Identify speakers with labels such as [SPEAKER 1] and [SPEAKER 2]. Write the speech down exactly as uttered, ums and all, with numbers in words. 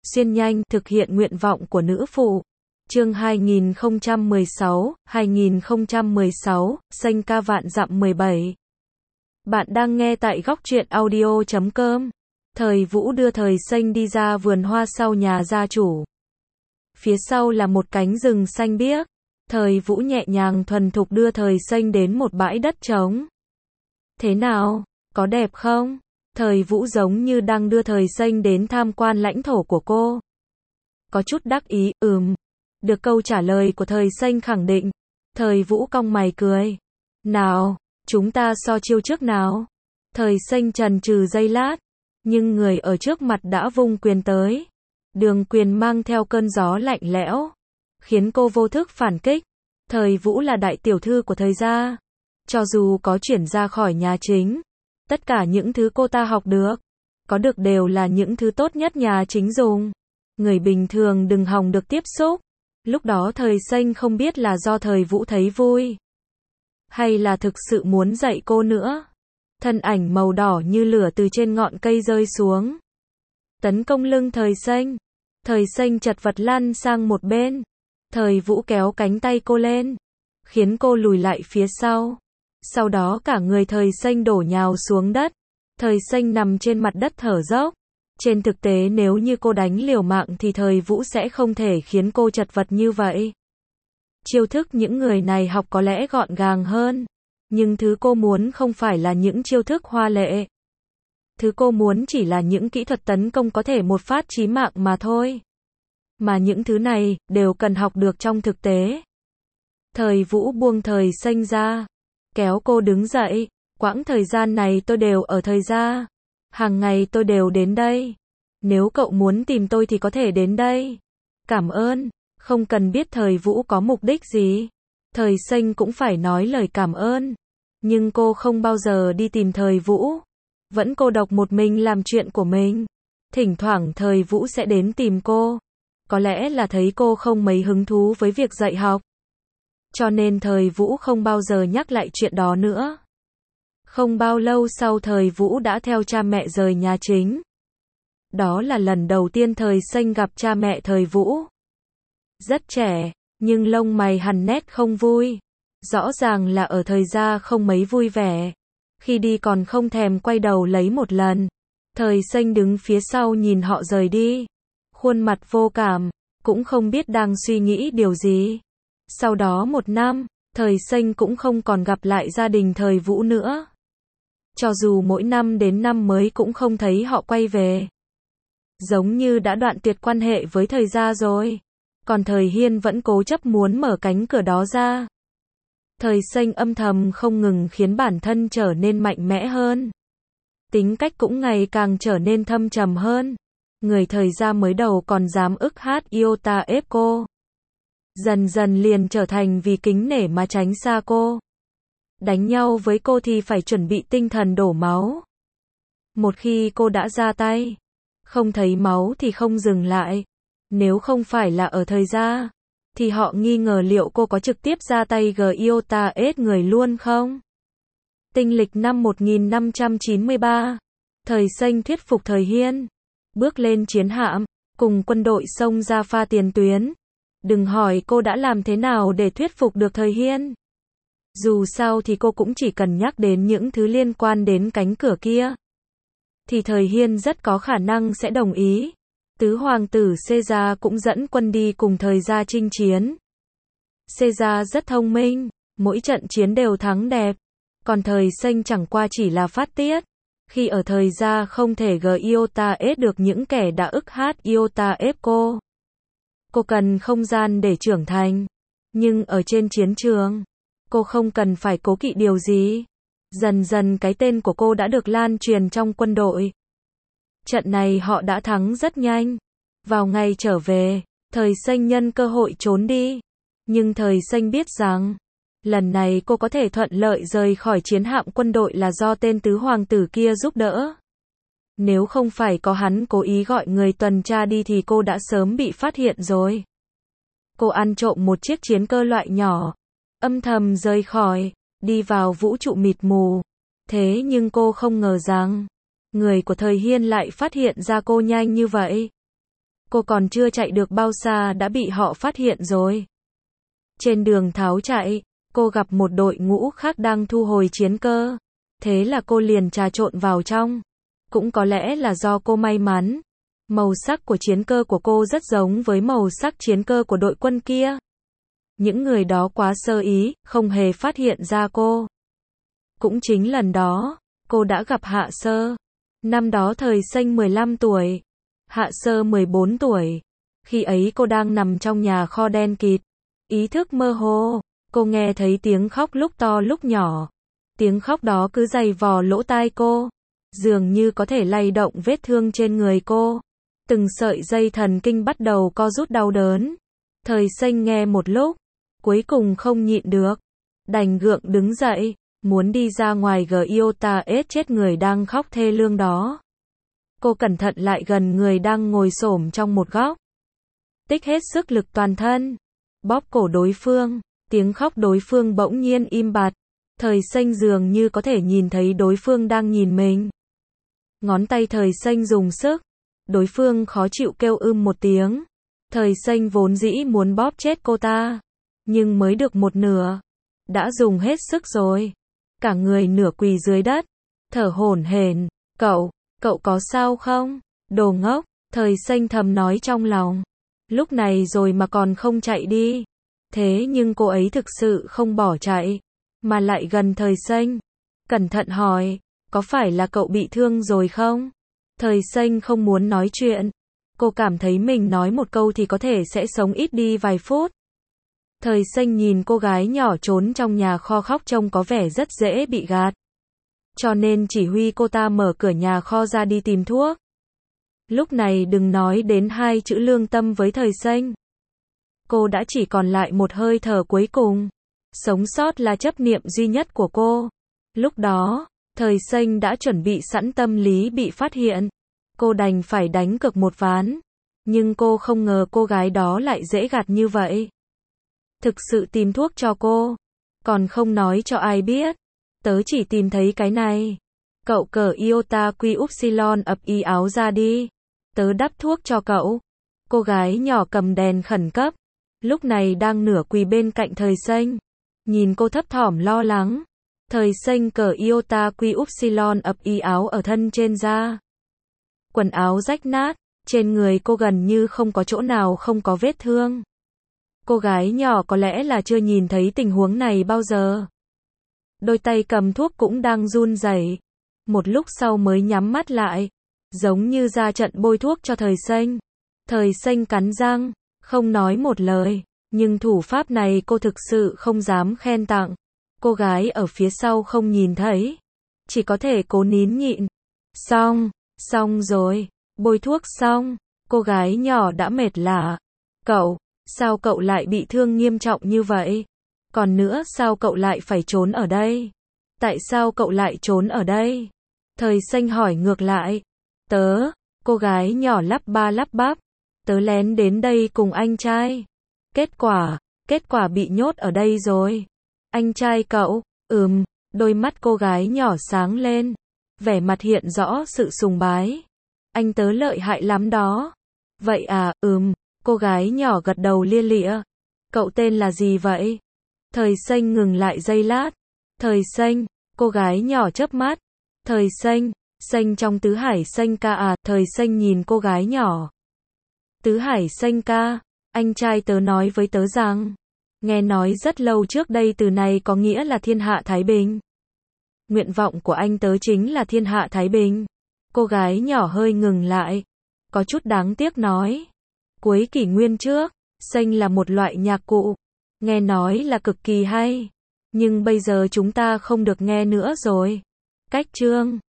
[SPEAKER 1] xuyên nhanh, thực hiện nguyện vọng của nữ phụ. Chương hai nghìn không trăm mười sáu, hai nghìn không trăm mười sáu, xanh ca vạn dặm mười bảy. Bạn đang nghe tại góc truyện audio chấm com. Thời Vũ đưa Thời Xanh đi ra vườn hoa sau nhà gia chủ. Phía sau là một cánh rừng xanh biếc. Thời Vũ nhẹ nhàng thuần thục đưa Thời Xanh đến một bãi đất trống. Thế nào, có đẹp không? Thời Vũ giống như đang đưa Thời Xanh đến tham quan lãnh thổ của cô. Có chút đắc ý, ừm. Được câu trả lời của Thời Xanh khẳng định. Thời Vũ cong mày cười. Nào, chúng ta so chiêu trước nào. Thời Xanh chần chừ giây lát. Nhưng người ở trước mặt đã vung quyền tới. Đường quyền mang theo cơn gió lạnh lẽo. Khiến cô vô thức phản kích. Thời Vũ là đại tiểu thư của Thời gia. Cho dù có chuyển ra khỏi nhà chính. Tất cả những thứ cô ta học được. Có được đều là những thứ tốt nhất nhà chính dùng. Người bình thường đừng hòng được tiếp xúc. Lúc đó Thời Xanh không biết là do Thời Vũ thấy vui. Hay là thực sự muốn dạy cô nữa. Thân ảnh màu đỏ như lửa từ trên ngọn cây rơi xuống. Tấn công lưng Thời Xanh. Thời Xanh chật vật lăn sang một bên. Thời Vũ kéo cánh tay cô lên. Khiến cô lùi lại phía sau. Sau đó cả người Thời Xanh đổ nhào xuống đất. Thời Xanh nằm trên mặt đất thở dốc. Trên thực tế nếu như cô đánh liều mạng thì Thời Vũ sẽ không thể khiến cô chật vật như vậy. Chiêu thức những người này học có lẽ gọn gàng hơn. Nhưng thứ cô muốn không phải là những chiêu thức hoa lệ. Thứ cô muốn chỉ là những kỹ thuật tấn công có thể một phát chí mạng mà thôi. Mà những thứ này đều cần học được trong thực tế. Thời Vũ buông Thời Xanh ra. Kéo cô đứng dậy. Quãng thời gian này tôi đều ở Thời gia. Hàng ngày tôi đều đến đây. Nếu cậu muốn tìm tôi thì có thể đến đây. Cảm ơn. Không cần biết Thời Vũ có mục đích gì. Thời Xanh cũng phải nói lời cảm ơn. Nhưng cô không bao giờ đi tìm Thời Vũ. Vẫn cô độc một mình làm chuyện của mình. Thỉnh thoảng Thời Vũ sẽ đến tìm cô. Có lẽ là thấy cô không mấy hứng thú với việc dạy học. Cho nên Thời Vũ không bao giờ nhắc lại chuyện đó nữa. Không bao lâu sau Thời Vũ đã theo cha mẹ rời nhà chính. Đó là lần đầu tiên Thời Xanh gặp cha mẹ Thời Vũ. Rất trẻ, nhưng lông mày hằn nét không vui. Rõ ràng là ở Thời gia không mấy vui vẻ. Khi đi còn không thèm quay đầu lấy một lần. Thời Xanh đứng phía sau nhìn họ rời đi. Khuôn mặt vô cảm, cũng không biết đang suy nghĩ điều gì. Sau đó một năm, Thời Xanh cũng không còn gặp lại gia đình Thời Vũ nữa. Cho dù mỗi năm đến năm mới cũng không thấy họ quay về. Giống như đã đoạn tuyệt quan hệ với Thời gia rồi. Còn Thời Hiên vẫn cố chấp muốn mở cánh cửa đó ra. Thời Xanh âm thầm không ngừng khiến bản thân trở nên mạnh mẽ hơn. Tính cách cũng ngày càng trở nên thâm trầm hơn. Người Thời gia mới đầu còn dám ức hát Iota ép cô. Dần dần liền trở thành vì kính nể mà tránh xa cô. Đánh nhau với cô thì phải chuẩn bị tinh thần đổ máu. Một khi cô đã ra tay, không thấy máu thì không dừng lại. Nếu không phải là ở Thời gia, thì họ nghi ngờ liệu cô có trực tiếp ra tay g Iota ép người luôn không? Tinh lịch năm một nghìn năm trăm chín mươi ba, Thời Xanh thuyết phục Thời Hiên, bước lên chiến hạm, cùng quân đội xông ra pha tiền tuyến. Đừng hỏi cô đã làm thế nào để thuyết phục được Thời Hiên. Dù sao thì cô cũng chỉ cần nhắc đến những thứ liên quan đến cánh cửa kia. Thì Thời Hiên rất có khả năng sẽ đồng ý. Tứ hoàng tử Caesar cũng dẫn quân đi cùng Thời gia chinh chiến. Caesar rất thông minh, mỗi trận chiến đều thắng đẹp. Còn Thời Xanh chẳng qua chỉ là phát tiết. Khi ở Thời gia không thể g Iota ép được những kẻ đã ức hát Iota ép cô. Cô cần không gian để trưởng thành. Nhưng ở trên chiến trường, cô không cần phải cố kỵ điều gì. Dần dần cái tên của cô đã được lan truyền trong quân đội. Trận này họ đã thắng rất nhanh. Vào ngày trở về, Thời Xanh nhân cơ hội trốn đi. Nhưng Thời Xanh biết rằng, lần này cô có thể thuận lợi rời khỏi chiến hạm quân đội là do tên tứ hoàng tử kia giúp đỡ. Nếu không phải có hắn cố ý gọi người tuần tra đi thì cô đã sớm bị phát hiện rồi. Cô ăn trộm một chiếc chiến cơ loại nhỏ, âm thầm rời khỏi, đi vào vũ trụ mịt mù. Thế nhưng cô không ngờ rằng, người của Thời Hiên lại phát hiện ra cô nhanh như vậy. Cô còn chưa chạy được bao xa đã bị họ phát hiện rồi. Trên đường tháo chạy, cô gặp một đội ngũ khác đang thu hồi chiến cơ. Thế là cô liền trà trộn vào trong. Cũng có lẽ là do cô may mắn. Màu sắc của chiến cơ của cô rất giống với màu sắc chiến cơ của đội quân kia. Những người đó quá sơ ý, không hề phát hiện ra cô. Cũng chính lần đó, cô đã gặp Hạ Sơ. Năm đó thời Xanh mười lăm tuổi, Hạ Sơ mười bốn tuổi. Khi ấy cô đang nằm trong nhà kho đen kịt. Ý thức mơ hồ, cô nghe thấy tiếng khóc lúc to lúc nhỏ. Tiếng khóc đó cứ giày vò lỗ tai cô. Dường như có thể lay động vết thương trên người cô. Từng sợi dây thần kinh bắt đầu co rút đau đớn. Thời Xanh nghe một lúc, cuối cùng không nhịn được. Đành gượng đứng dậy, muốn đi ra ngoài Giota ết chết người đang khóc thê lương đó. Cô cẩn thận lại gần người đang ngồi xổm trong một góc. Tích hết sức lực toàn thân. Bóp cổ đối phương, tiếng khóc đối phương bỗng nhiên im bặt. Thời Xanh dường như có thể nhìn thấy đối phương đang nhìn mình. Ngón tay Thời Xanh dùng sức. Đối phương khó chịu kêu ưm một tiếng. Thời Xanh vốn dĩ muốn bóp chết cô ta. Nhưng mới được một nửa. Đã dùng hết sức rồi. Cả người nửa quỳ dưới đất. Thở hổn hển. Cậu, cậu có sao không? Đồ ngốc, Thời Xanh thầm nói trong lòng. Lúc này rồi mà còn không chạy đi. Thế nhưng cô ấy thực sự không bỏ chạy. Mà lại gần Thời Xanh. Cẩn thận hỏi. Có phải là cậu bị thương rồi không? Thời Xanh không muốn nói chuyện. Cô cảm thấy mình nói một câu thì có thể sẽ sống ít đi vài phút. Thời Xanh nhìn cô gái nhỏ trốn trong nhà kho khóc trông có vẻ rất dễ bị gạt. Cho nên chỉ huy cô ta mở cửa nhà kho ra đi tìm thuốc. Lúc này đừng nói đến hai chữ lương tâm với Thời Xanh. Cô đã chỉ còn lại một hơi thở cuối cùng. Sống sót là chấp niệm duy nhất của cô. Lúc đó, Thời Xanh đã chuẩn bị sẵn tâm lý bị phát hiện. Cô đành phải đánh cược một ván. Nhưng cô không ngờ cô gái đó lại dễ gạt như vậy. Thực sự tìm thuốc cho cô. Còn không nói cho ai biết. Tớ chỉ tìm thấy cái này. Cậu cởi iota quy upsilon ập y áo ra đi. Tớ đắp thuốc cho cậu. Cô gái nhỏ cầm đèn khẩn cấp. Lúc này đang nửa quỳ bên cạnh Thời Xanh. Nhìn cô thấp thỏm lo lắng. Thời Xanh cởi iota quy upsilon ập y áo ở thân trên ra. Quần áo rách nát. Trên người cô gần như không có chỗ nào không có vết thương. Cô gái nhỏ có lẽ là chưa nhìn thấy tình huống này bao giờ. Đôi tay cầm thuốc cũng đang run rẩy. Một lúc sau mới nhắm mắt lại. Giống như ra trận bôi thuốc cho Thời Xanh. Thời Xanh cắn răng, không nói một lời. Nhưng thủ pháp này cô thực sự không dám khen tặng. Cô gái ở phía sau không nhìn thấy. Chỉ có thể cố nín nhịn. Xong, xong rồi. Bôi thuốc xong. Cô gái nhỏ đã mệt lả. Cậu, sao cậu lại bị thương nghiêm trọng như vậy? Còn nữa sao cậu lại phải trốn ở đây? Tại sao cậu lại trốn ở đây? Thời Xanh hỏi ngược lại. Tớ, cô gái nhỏ lắp ba lắp bắp. Tớ lén đến đây cùng anh trai. Kết quả, kết quả bị nhốt ở đây rồi. Anh trai cậu, ừm, đôi mắt cô gái nhỏ sáng lên. Vẻ mặt hiện rõ sự sùng bái. Anh tớ lợi hại lắm đó. Vậy à, ừm, cô gái nhỏ gật đầu lia lịa. Cậu tên là gì vậy? Thời Xanh ngừng lại giây lát. Thời Xanh, cô gái nhỏ chớp mắt. Thời Xanh, Xanh trong tứ hải xanh ca à, Thời Xanh nhìn cô gái nhỏ. Tứ hải xanh ca, anh trai tớ nói với tớ rằng, nghe nói rất lâu trước đây từ này có nghĩa là thiên hạ thái bình. Nguyện vọng của anh tớ chính là thiên hạ thái bình. Cô gái nhỏ hơi ngừng lại, có chút đáng tiếc nói. Cuối kỷ nguyên trước, xanh là một loại nhạc cụ, nghe nói là cực kỳ hay. Nhưng bây giờ chúng ta không được nghe nữa rồi. Cách chương